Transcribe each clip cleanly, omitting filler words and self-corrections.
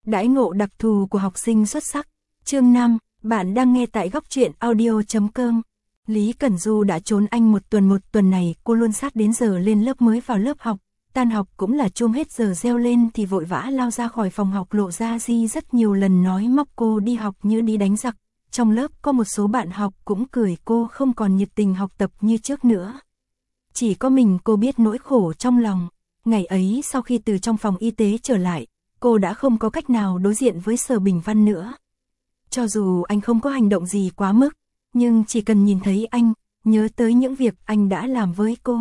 Đãi ngộ đặc thù của học sinh xuất sắc. Chương 5, bạn đang nghe tại góc truyện audio.com. Lý Cẩn Du đã trốn anh một tuần này cô luôn sát đến giờ lên lớp mới vào lớp học. Tan học cũng là chuông hết giờ reo lên thì vội vã lao ra khỏi phòng học. Lộ Gia Di rất nhiều lần nói móc cô đi học như đi đánh giặc. Trong lớp có một số bạn học cũng cười cô không còn nhiệt tình học tập như trước nữa. Chỉ có mình cô biết nỗi khổ trong lòng. Ngày ấy sau khi từ trong phòng y tế trở lại, cô đã không có cách nào đối diện với Sở Bình Văn nữa. Cho dù anh không có hành động gì quá mức, nhưng chỉ cần nhìn thấy anh, nhớ tới những việc anh đã làm với cô,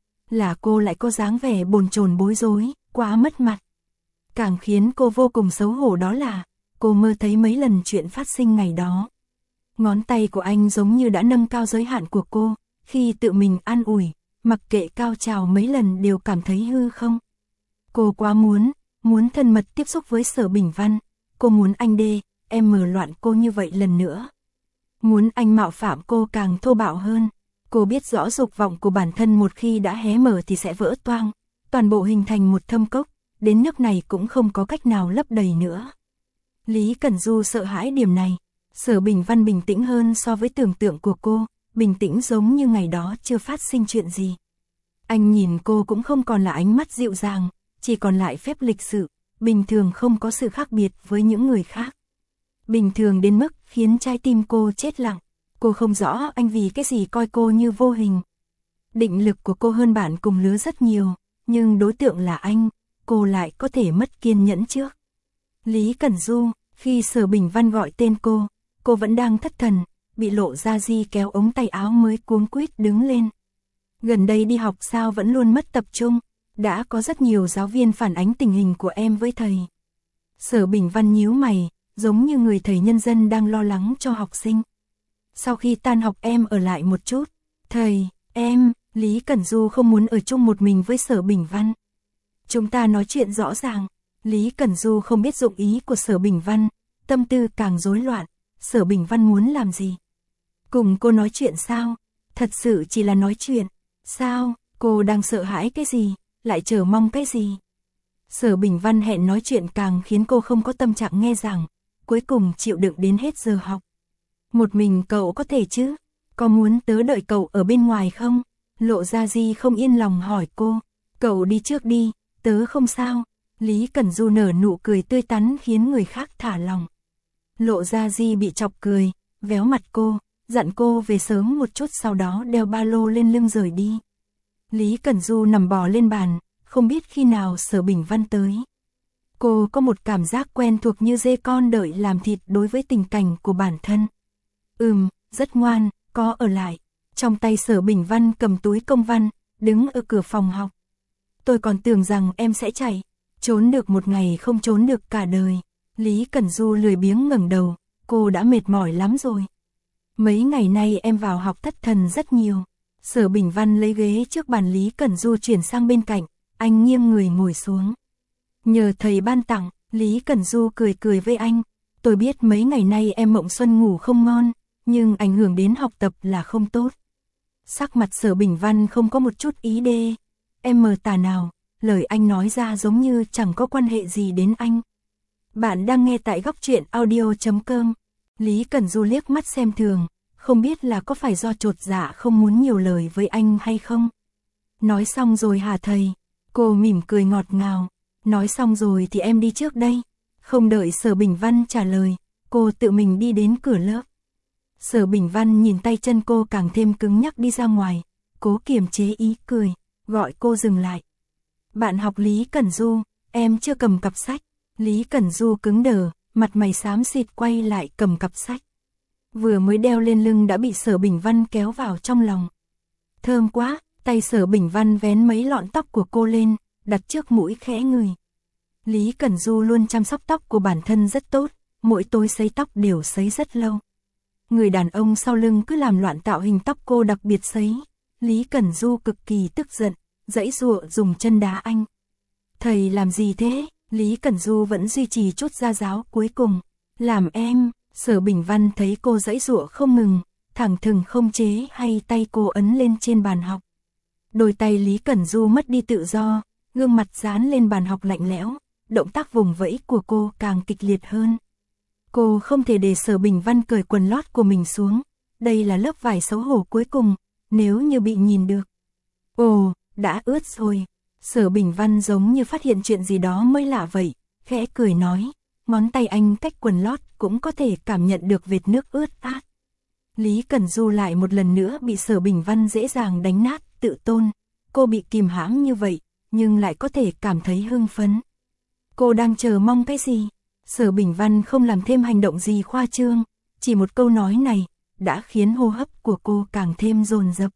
là cô lại có dáng vẻ bồn chồn bối rối, quá mất mặt. Càng khiến cô vô cùng xấu hổ đó là, cô mơ thấy mấy lần chuyện phát sinh ngày đó. Ngón tay của anh giống như đã nâng cao giới hạn của cô, khi tự mình an ủi, mặc kệ cao trào mấy lần đều cảm thấy hư không. Cô quá muốn thân mật tiếp xúc với Sở Bình Văn, cô muốn anh mở loạn cô như vậy lần nữa. Muốn anh mạo phạm cô càng thô bạo hơn. Cô biết rõ dục vọng của bản thân một khi đã hé mở thì sẽ vỡ toang, toàn bộ hình thành một thâm cốc, đến nước này cũng không có cách nào lấp đầy nữa. Lý Cẩn Du sợ hãi điểm này. Sở Bình Văn bình tĩnh hơn so với tưởng tượng của cô, bình tĩnh giống như ngày đó chưa phát sinh chuyện gì. Anh nhìn cô cũng không còn là ánh mắt dịu dàng, chỉ còn lại phép lịch sự, bình thường không có sự khác biệt với những người khác. Bình thường đến mức khiến trái tim cô chết lặng. Cô không rõ anh vì cái gì coi cô như vô hình. Định lực của cô hơn bạn cùng lứa rất nhiều, nhưng đối tượng là anh, cô lại có thể mất kiên nhẫn trước. Lý Cẩn Du, khi Sở Bình Văn gọi tên cô vẫn đang thất thần, bị Lộ Gia Di kéo ống tay áo mới cuống quýt đứng lên. Gần đây đi học sao vẫn luôn mất tập trung, đã có rất nhiều giáo viên phản ánh tình hình của em với thầy. Sở Bình Văn nhíu mày, giống như người thầy nhân dân đang lo lắng cho học sinh. Sau khi tan học em ở lại một chút. Thầy, Lý Cẩn Du không muốn ở chung một mình với Sở Bình Văn. Chúng ta nói chuyện rõ ràng. Lý Cẩn Du không biết dụng ý của Sở Bình Văn, tâm tư càng rối loạn. Sở Bình Văn muốn làm gì? Cùng cô nói chuyện sao? Thật sự chỉ là nói chuyện. Sao? Cô đang sợ hãi cái gì? Lại chờ mong cái gì? Sở Bình Văn hẹn nói chuyện càng khiến cô không có tâm trạng nghe giảng. Cuối cùng chịu đựng đến hết giờ học. Một mình cậu có thể chứ? Có muốn tớ đợi cậu ở bên ngoài không? Lộ Gia Di không yên lòng hỏi cô. Cậu đi trước đi, tớ không sao. Lý Cẩn Du nở nụ cười tươi tắn khiến người khác thả lòng. Lộ Gia Di bị chọc cười, véo mặt cô, dặn cô về sớm một chút sau đó đeo ba lô lên lưng rời đi. Lý Cẩn Du nằm bò lên bàn, không biết khi nào Sở Bình Văn tới. Cô có một cảm giác quen thuộc như dê con đợi làm thịt đối với tình cảnh của bản thân. Rất ngoan, có ở lại. Trong tay Sở Bình Văn cầm túi công văn, đứng ở cửa phòng học. Tôi còn tưởng rằng em sẽ chạy, trốn được một ngày không trốn được cả đời. Lý Cẩn Du lười biếng ngẩng đầu, cô đã mệt mỏi lắm rồi. Mấy ngày nay em vào học thất thần rất nhiều. Sở Bình Văn lấy ghế trước bàn Lý Cẩn Du chuyển sang bên cạnh, anh nghiêng người ngồi xuống. Nhờ thầy ban tặng, Lý Cẩn Du cười với anh. Tôi biết mấy ngày nay em mộng xuân ngủ không ngon, nhưng ảnh hưởng đến học tập là không tốt. Sắc mặt Sở Bình Văn không có một chút ý đê. Em mờ tà nào, lời anh nói ra giống như chẳng có quan hệ gì đến anh. Bạn đang nghe tại góc truyện audio.com. Lý Cẩn Du liếc mắt xem thường, không biết là có phải do chột dạ không muốn nhiều lời với anh hay không. Nói xong rồi hả thầy? Cô mỉm cười ngọt ngào. Nói xong rồi thì em đi trước đây. Không đợi Sở Bình Văn trả lời, cô tự mình đi đến cửa lớp. Sở Bình Văn nhìn tay chân cô càng thêm cứng nhắc đi ra ngoài, cố kiềm chế ý cười, gọi cô dừng lại. Bạn học Lý Cẩn Du, em chưa cầm cặp sách. Lý Cẩn Du cứng đờ, mặt mày xám xịt quay lại cầm cặp sách. Vừa mới đeo lên lưng đã bị Sở Bình Văn kéo vào trong lòng. Thơm quá, tay Sở Bình Văn vén mấy lọn tóc của cô lên, đặt trước mũi khẽ ngửi. Lý Cẩn Du luôn chăm sóc tóc của bản thân rất tốt, mỗi tối sấy tóc đều sấy rất lâu. Người đàn ông sau lưng cứ làm loạn tạo hình tóc cô đặc biệt sấy. Lý Cẩn Du cực kỳ tức giận, giãy giụa dùng chân đá anh. Thầy làm gì thế? Lý Cẩn Du vẫn duy trì chút gia giáo cuối cùng. Làm em. Sở Bình Văn thấy cô giãy giụa không ngừng, thẳng thừng không chế hay tay cô ấn lên trên bàn học. Đôi tay Lý Cẩn Du mất đi tự do, gương mặt dán lên bàn học lạnh lẽo, động tác vùng vẫy của cô càng kịch liệt hơn. Cô không thể để Sở Bình Văn cởi quần lót của mình xuống, đây là lớp vải xấu hổ cuối cùng, nếu như bị nhìn được. Ồ, đã ướt rồi. Sở Bình Văn giống như phát hiện chuyện gì đó mới lạ vậy, khẽ cười nói, ngón tay anh cách quần lót cũng có thể cảm nhận được vệt nước ướt át. Lý Cẩn Du lại một lần nữa bị Sở Bình Văn dễ dàng đánh nát tự tôn, cô bị kìm hãm như vậy, nhưng lại có thể cảm thấy hưng phấn. Cô đang chờ mong cái gì? Sở Bình Văn không làm thêm hành động gì khoa trương, chỉ một câu nói này đã khiến hô hấp của cô càng thêm dồn dập.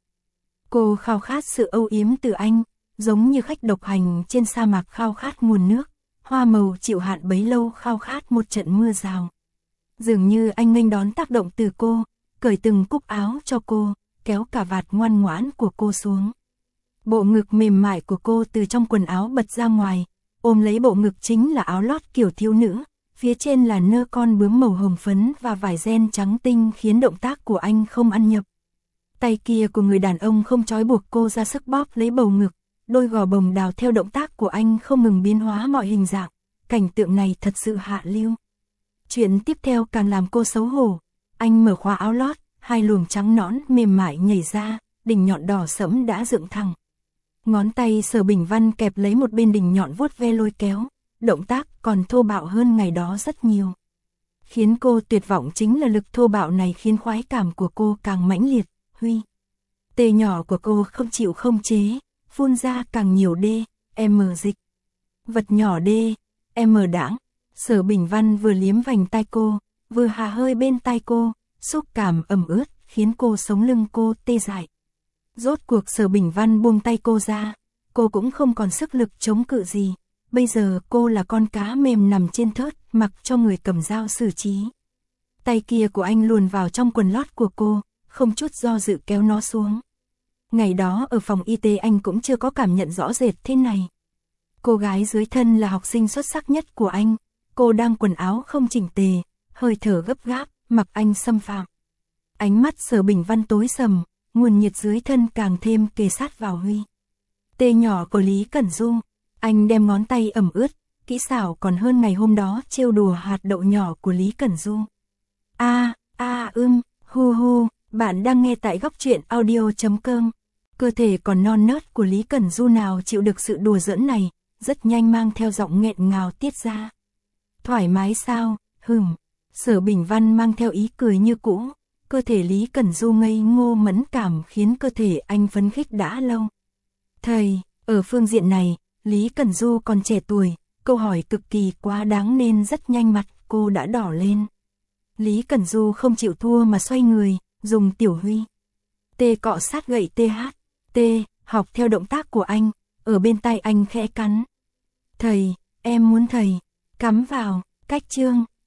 Cô khao khát sự âu yếm từ anh, giống như khách độc hành trên sa mạc khao khát nguồn nước, hoa màu chịu hạn bấy lâu khao khát một trận mưa rào. Dường như anh nghênh đón tác động từ cô, cởi từng cúc áo cho cô, kéo cả vạt ngoan ngoãn của cô xuống. Bộ ngực mềm mại của cô từ trong quần áo bật ra ngoài, ôm lấy bộ ngực chính là áo lót kiểu thiếu nữ, phía trên là nơ con bướm màu hồng phấn và vải ren trắng tinh khiến động tác của anh không ăn nhập. Tay kia của người đàn ông không trói buộc cô ra sức bóp lấy bầu ngực, đôi gò bồng đào theo động tác của anh không ngừng biến hóa mọi hình dạng, cảnh tượng này thật sự hạ lưu. Chuyện tiếp theo càng làm cô xấu hổ, anh mở khóa áo lót, hai luồng trắng nõn mềm mại nhảy ra, đỉnh nhọn đỏ sẫm đã dựng thẳng. Ngón tay Sở Bình Văn kẹp lấy một bên đỉnh nhọn vuốt ve lôi kéo, động tác còn thô bạo hơn ngày đó rất nhiều. Khiến cô tuyệt vọng chính là lực thô bạo này khiến khoái cảm của cô càng mãnh liệt, Huy. Tê nhỏ của cô không chịu không chế, phun ra càng nhiều đê, M dịch. Vật nhỏ đê, M đãng. Sở Bình Văn vừa liếm vành tai cô, vừa hà hơi bên tai cô, xúc cảm ẩm ướt, khiến cô sống lưng cô tê dại. Rốt cuộc Sở Bình Văn buông tay cô ra, cô cũng không còn sức lực chống cự gì. Bây giờ cô là con cá mềm nằm trên thớt, mặc cho người cầm dao xử trí. Tay kia của anh luồn vào trong quần lót của cô, không chút do dự kéo nó xuống. Ngày đó ở phòng y tế anh cũng chưa có cảm nhận rõ rệt thế này. Cô gái dưới thân là học sinh xuất sắc nhất của anh, cô đang quần áo không chỉnh tề, hơi thở gấp gáp, mặc anh xâm phạm. Ánh mắt Sở Bình Văn tối sầm, nguồn nhiệt dưới thân càng thêm kề sát vào Huy. Tê nhỏ của Lý Cẩn Du, anh đem ngón tay ẩm ướt, kỹ xảo còn hơn ngày hôm đó trêu đùa hạt đậu nhỏ của Lý Cẩn Du. Hu hu, bạn đang nghe tại góc truyện audio.com. Cơ thể còn non nớt của Lý Cẩn Du nào chịu được sự đùa giỡn này, rất nhanh mang theo giọng nghẹn ngào tiết ra. Thoải mái sao, Sở Bình Văn mang theo ý cười như cũ, cơ thể Lý Cẩn Du ngây ngô mẫn cảm khiến cơ thể anh phấn khích đã lâu. Thầy, ở phương diện này, Lý Cẩn Du còn trẻ tuổi, câu hỏi cực kỳ quá đáng nên rất nhanh mặt cô đã đỏ lên. Lý Cẩn Du không chịu thua mà xoay người, dùng tiểu Huy. Tê cọ sát gậy TH, học theo động tác của anh, ở bên tay anh khẽ cắn. Thầy, em muốn thầy, cắm vào, cách chương.